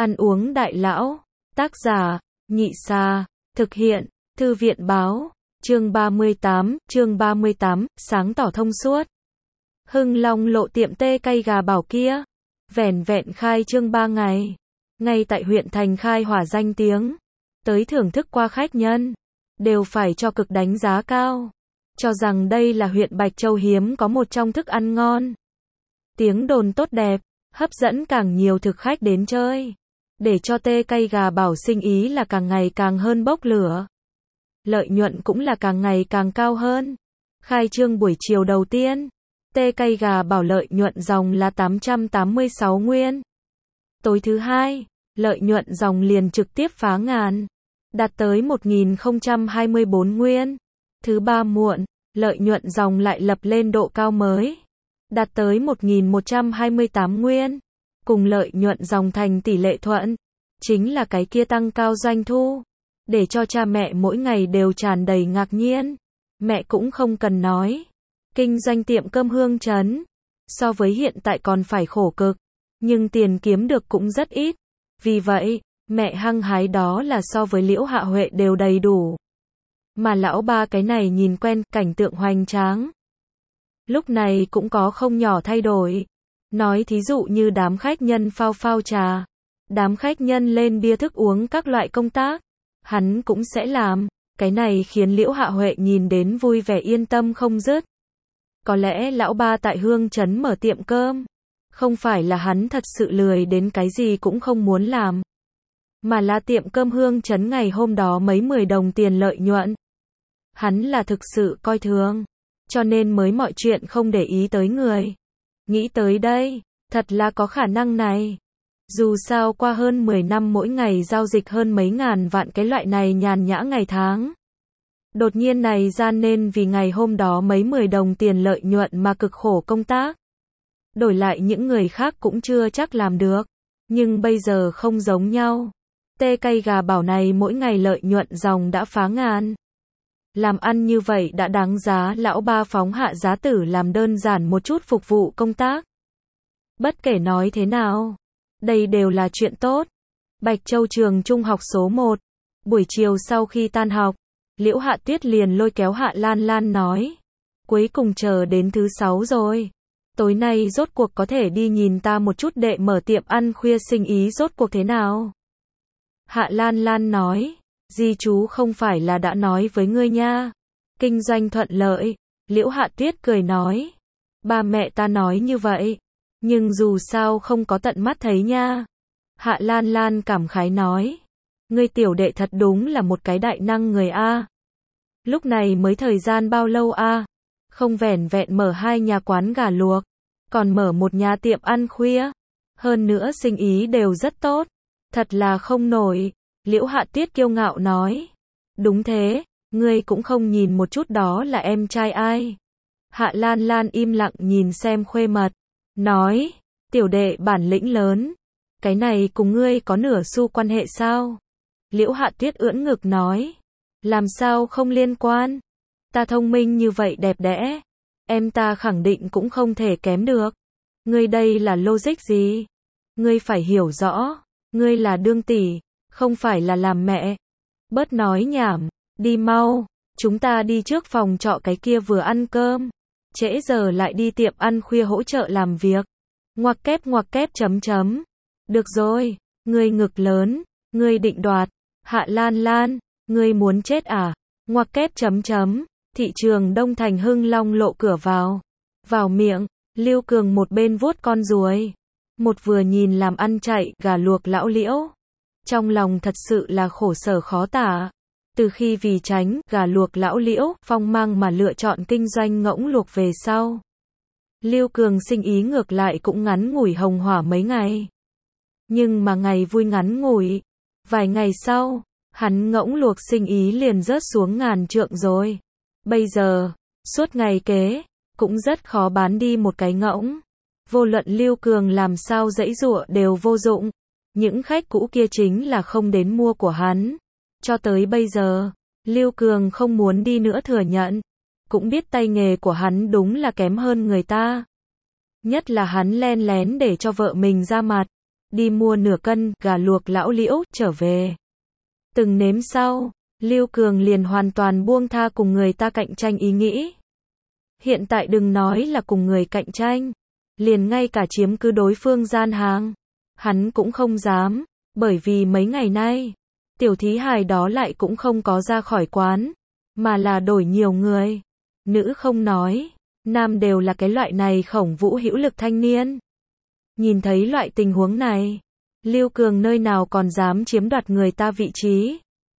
Ăn uống đại lão. Tác giả, Nhị Sa. Thực hiện, Thư viện báo. Chương 38, sáng tỏ thông suốt. Hưng Long lộ tiệm tê cay gà Bảo kia. Vẻn vẹn khai trương 3 ngày. Ngay tại huyện thành khai hỏa danh tiếng. Tới thưởng thức qua khách nhân. Đều phải cho cực đánh giá cao. Cho rằng đây là huyện Bạch Châu hiếm có một trong thức ăn ngon. Tiếng đồn tốt đẹp, hấp dẫn càng nhiều thực khách đến chơi. Để cho tê cay gà Bảo sinh ý là càng ngày càng hơn bốc lửa. Lợi nhuận cũng là càng ngày càng cao hơn. Khai trương buổi chiều đầu tiên, tê cay gà Bảo lợi nhuận ròng là 886 nguyên. Tối thứ hai, lợi nhuận ròng liền trực tiếp phá ngàn, đạt tới 1024 nguyên. Thứ ba muộn, lợi nhuận ròng lại lập lên độ cao mới, đạt tới 1128 nguyên. Cùng lợi nhuận ròng thành tỷ lệ thuận, chính là cái kia tăng cao doanh thu, để cho cha mẹ mỗi ngày đều tràn đầy ngạc nhiên. Mẹ cũng không cần nói, kinh doanh tiệm cơm Hương Trấn, so với hiện tại còn phải khổ cực, nhưng tiền kiếm được cũng rất ít. Vì vậy, mẹ hăng hái đó là so với Liễu Hạ Huệ đều đầy đủ. Mà lão ba cái này nhìn quen cảnh tượng hoành tráng, lúc này cũng có không nhỏ thay đổi. Nói thí dụ như đám khách nhân phao phao trà, đám khách nhân lên bia thức uống các loại công tác, hắn cũng sẽ làm. Cái này khiến Liễu Hạ Huệ nhìn đến vui vẻ yên tâm không dứt. Có lẽ lão ba tại Hương Trấn mở tiệm cơm, không phải là hắn thật sự lười đến cái gì cũng không muốn làm, mà là tiệm cơm Hương Trấn ngày hôm đó mấy 10 đồng tiền lợi nhuận. Hắn là thực sự coi thường, cho nên mới mọi chuyện không để ý tới người. Nghĩ tới đây, thật là có khả năng này. Dù sao qua hơn 10 năm mỗi ngày giao dịch hơn mấy ngàn vạn cái loại này nhàn nhã ngày tháng. Đột nhiên này ra nên vì ngày hôm đó mấy 10 đồng tiền lợi nhuận mà cực khổ công tác. Đổi lại những người khác cũng chưa chắc làm được. Nhưng bây giờ không giống nhau. Tê cay gà Bảo này mỗi ngày lợi nhuận ròng đã phá ngàn. Làm ăn như vậy đã đáng giá lão ba phóng hạ giá tử làm đơn giản một chút phục vụ công tác. Bất kể nói thế nào, đây đều là chuyện tốt. Bạch Châu trường trung học số 1. Buổi chiều sau khi tan học, Liễu Hạ Tuyết liền lôi kéo Hạ Lan Lan nói. Cuối cùng chờ đến thứ 6 rồi. Tối nay rốt cuộc có thể đi nhìn ta một chút đệ mở tiệm ăn khuya sinh ý rốt cuộc thế nào. Hạ Lan Lan nói. Di chú không phải là đã nói với ngươi nha. Kinh doanh thuận lợi. Liễu Hạ Tuyết cười nói. Ba mẹ ta nói như vậy. Nhưng dù sao không có tận mắt thấy nha. Hạ Lan Lan cảm khái nói. Ngươi tiểu đệ thật đúng là một cái đại năng người a. Lúc này mới thời gian bao lâu a? Không vẻn vẹn mở 2 nhà quán gà luộc, còn mở một nhà tiệm ăn khuya. Hơn nữa sinh ý đều rất tốt. Thật là không nổi. Liễu Hạ Tuyết kiêu ngạo nói. Đúng thế, ngươi cũng không nhìn một chút đó là em trai ai. Hạ Lan Lan im lặng nhìn xem khuê mật. Nói, tiểu đệ bản lĩnh lớn. Cái này cùng ngươi có nửa xu quan hệ sao? Liễu Hạ Tuyết ưỡn ngực nói. Làm sao không liên quan? Ta thông minh như vậy đẹp đẽ, em ta khẳng định cũng không thể kém được. Ngươi đây là logic gì? Ngươi phải hiểu rõ, ngươi là đương tỷ, không phải là làm mẹ. Bớt nói nhảm, đi mau, chúng ta đi trước phòng trọ cái kia vừa ăn cơm. Trễ giờ lại đi tiệm ăn khuya hỗ trợ làm việc. Ngoặc kép chấm. Được rồi, ngươi ngực lớn, ngươi định đoạt. Hạ Lan Lan, ngươi muốn chết à? Ngoặc kép chấm. Thị trường Đông Thành Hưng Long lộ cửa vào. Vào miệng, Lưu Cường một bên vuốt con ruồi, một vừa nhìn làm ăn chạy gà luộc lão Liễu. Trong lòng thật sự là khổ sở khó tả. Từ khi vì tránh gà luộc lão Liễu phong mang mà lựa chọn kinh doanh ngỗng luộc về sau, Lưu Cường sinh ý ngược lại cũng ngắn ngủi hồng hỏa mấy ngày. Nhưng mà ngày vui ngắn ngủi, vài ngày sau, hắn ngỗng luộc sinh ý liền rớt xuống ngàn trượng rồi. Bây giờ, suốt ngày kế, cũng rất khó bán đi một cái ngỗng. Vô luận Lưu Cường làm sao giãy giụa đều vô dụng. Những khách cũ kia chính là không đến mua của hắn. Cho tới bây giờ, Lưu Cường không muốn đi nữa thừa nhận. Cũng biết tay nghề của hắn đúng là kém hơn người ta. Nhất là hắn len lén để cho vợ mình ra mặt. đi mua nửa cân gà luộc lão Liễu trở về. Từng nếm sau, Lưu Cường liền hoàn toàn buông tha cùng người ta cạnh tranh ý nghĩ. Hiện tại đừng nói là cùng người cạnh tranh, liền ngay cả chiếm cứ đối phương gian hàng, hắn cũng không dám, bởi vì mấy ngày nay, tiểu thí hài đó lại cũng không có ra khỏi quán, mà là đổi nhiều người. Nữ không nói, nam đều là cái loại này khổng vũ hữu lực thanh niên. Nhìn thấy loại tình huống này, Lưu Cường nơi nào còn dám chiếm đoạt người ta vị trí.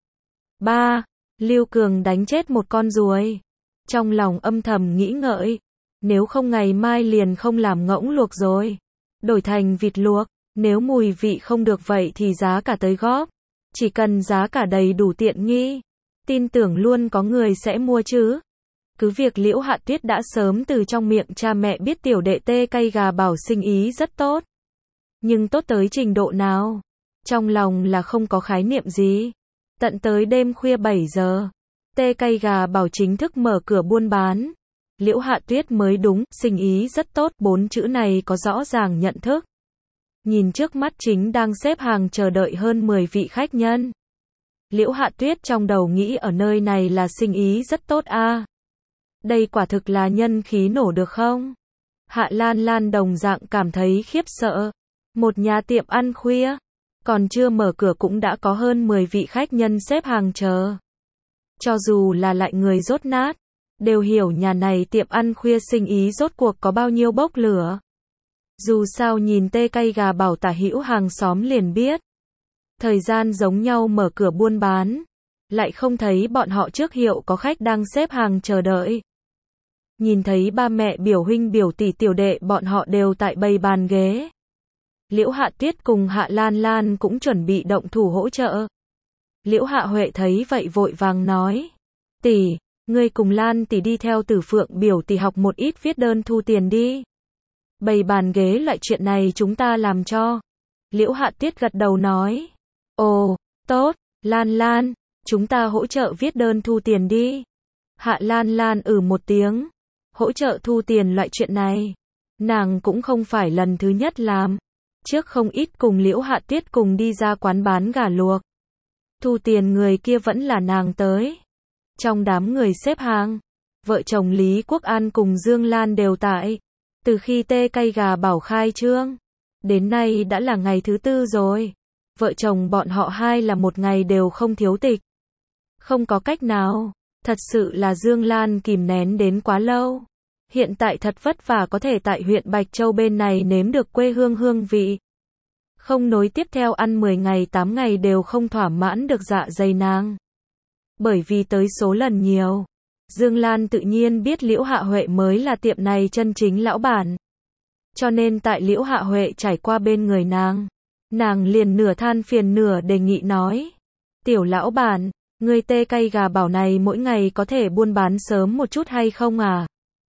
3. Lưu Cường đánh chết một con ruồi. Trong lòng âm thầm nghĩ ngợi, nếu không ngày mai liền không làm ngỗng luộc rồi, đổi thành vịt luộc, nếu mùi vị không được vậy thì giá cả tới góp, chỉ cần giá cả đầy đủ tiện nghi, tin tưởng luôn có người sẽ mua chứ. Cứ việc Liễu Hạ Tuyết đã sớm từ trong miệng cha mẹ biết tiểu đệ Tê Cay Gà Bảo sinh ý rất tốt, nhưng tốt tới trình độ nào, trong lòng là không có khái niệm gì. Tận tới đêm khuya 7 giờ, Tê Cay Gà Bảo chính thức mở cửa buôn bán. Liễu Hạ Tuyết mới đúng, sinh ý rất tốt, 4 chữ này có rõ ràng nhận thức. Nhìn trước mắt chính đang xếp hàng chờ đợi hơn 10 vị khách nhân. Liễu Hạ Tuyết trong đầu nghĩ ở nơi này là sinh ý rất tốt a. Đây quả thực là nhân khí nổ được không? Hạ Lan Lan đồng dạng cảm thấy khiếp sợ. Một nhà tiệm ăn khuya, còn chưa mở cửa cũng đã có hơn 10 vị khách nhân xếp hàng chờ. Cho dù là lại người dốt nát, đều hiểu nhà này tiệm ăn khuya sinh ý rốt cuộc có bao nhiêu bốc lửa. Dù sao nhìn Tê Cay Gà Bảo tả hữu hàng xóm liền biết. Thời gian giống nhau mở cửa buôn bán, lại không thấy bọn họ trước hiệu có khách đang xếp hàng chờ đợi. Nhìn thấy ba mẹ biểu huynh biểu tỷ tiểu đệ bọn họ đều tại bày bàn ghế. Liễu Hạ Tuyết cùng Hạ Lan Lan cũng chuẩn bị động thủ hỗ trợ. Liễu Hạ Huệ thấy vậy vội vàng nói, tỷ, ngươi cùng Lan tỷ đi theo Tử Phượng biểu tỷ học một ít viết đơn thu tiền đi. Bày bàn ghế loại chuyện này chúng ta làm cho. Liễu Hạ Tuyết gật đầu nói, ồ, tốt, Lan Lan, chúng ta hỗ trợ viết đơn thu tiền đi. Hạ Lan Lan một tiếng, hỗ trợ thu tiền loại chuyện này, nàng cũng không phải lần thứ nhất làm. Trước không ít cùng Liễu Hạ Tuyết cùng đi ra quán bán gà luộc. Thu tiền người kia vẫn là nàng tới. Trong đám người xếp hàng, vợ chồng Lý Quốc An cùng Dương Lan đều tại. Từ khi Tê Cay Gà Bảo khai trương, đến nay đã là ngày thứ 4 rồi. Vợ chồng bọn họ hai là một ngày đều không thiếu tịch. Không có cách nào, thật sự là Dương Lan kìm nén đến quá lâu. Hiện tại thật vất vả có thể tại huyện Bạch Châu bên này nếm được quê hương hương vị. Không nối tiếp theo ăn 10 ngày 8 ngày đều không thỏa mãn được dạ dày nàng. Bởi vì tới số lần nhiều, Dương Lan tự nhiên biết Liễu Hạ Huệ mới là tiệm này chân chính lão bản. Cho nên tại Liễu Hạ Huệ trải qua bên người nàng liền nửa than phiền nửa đề nghị nói, tiểu lão bản, người Tê Cay Gà Bảo này mỗi ngày có thể buôn bán sớm một chút hay không à?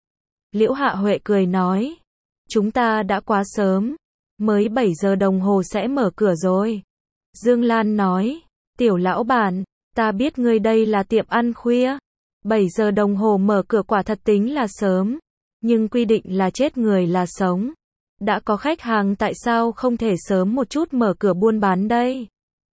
Liễu Hạ Huệ cười nói, chúng ta đã quá sớm, mới 7 giờ đồng hồ sẽ mở cửa rồi. Dương Lan nói, tiểu lão bản, ta biết ngươi đây là tiệm ăn khuya, 7 giờ đồng hồ mở cửa quả thật tính là sớm, nhưng quy định là chết người là sống. Đã có khách hàng tại sao không thể sớm một chút mở cửa buôn bán đây?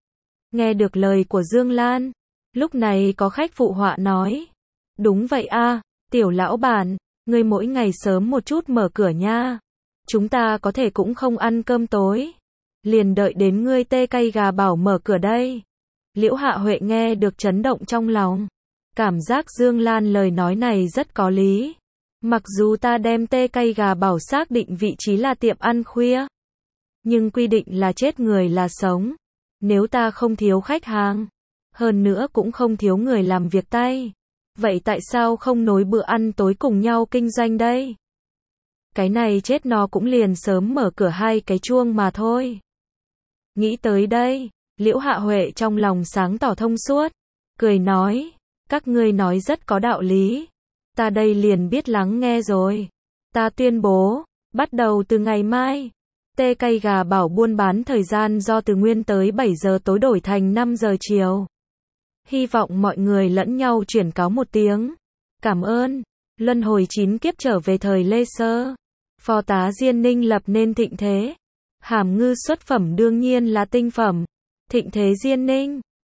Nghe được lời của Dương Lan, lúc này có khách phụ họa nói, đúng vậy a, tiểu lão bản, ngươi mỗi ngày sớm một chút mở cửa nha. Chúng ta có thể cũng không ăn cơm tối, liền đợi đến ngươi Tê Cay Gà Bảo mở cửa đây. Liễu Hạ Huệ nghe được chấn động trong lòng, cảm giác Dương Lan lời nói này rất có lý. Mặc dù ta đem Tê Cay Gà Bảo xác định vị trí là tiệm ăn khuya, nhưng quy định là chết người là sống. Nếu ta không thiếu khách hàng, hơn nữa cũng không thiếu người làm việc tay, vậy tại sao không nối bữa ăn tối cùng nhau kinh doanh đây? Cái này chết nó cũng liền sớm mở cửa 2 cái chuông mà thôi. Nghĩ tới đây, Liễu Hạ Huệ trong lòng sáng tỏ thông suốt, cười nói, các ngươi nói rất có đạo lý. Ta đây liền biết lắng nghe rồi. Ta tuyên bố, bắt đầu từ ngày mai, Tê Cay Gà Bảo buôn bán thời gian do từ nguyên tới 7 giờ tối đổi thành 5 giờ chiều. Hy vọng mọi người lẫn nhau chuyển cáo một tiếng. Cảm ơn. Luân hồi 9 kiếp trở về thời Lê Sơ. Phò tá Diên Ninh lập nên thịnh thế. Hàm ngư xuất phẩm đương nhiên là tinh phẩm. Thịnh Thế Diên Ninh